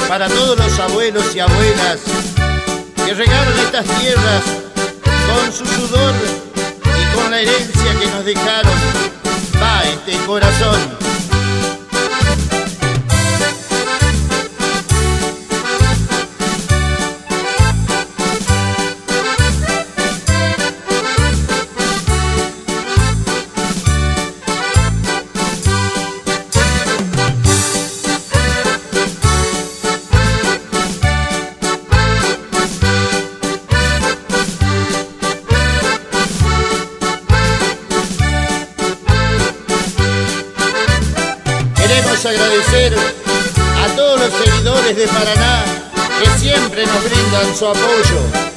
para todos los abuelos y abuelas que regaron estas tierras con su sudor y con la herencia que nos dejaron. Va este corazón. Queremos agradecer a todos los seguidores de Paraná que siempre nos brindan su apoyo.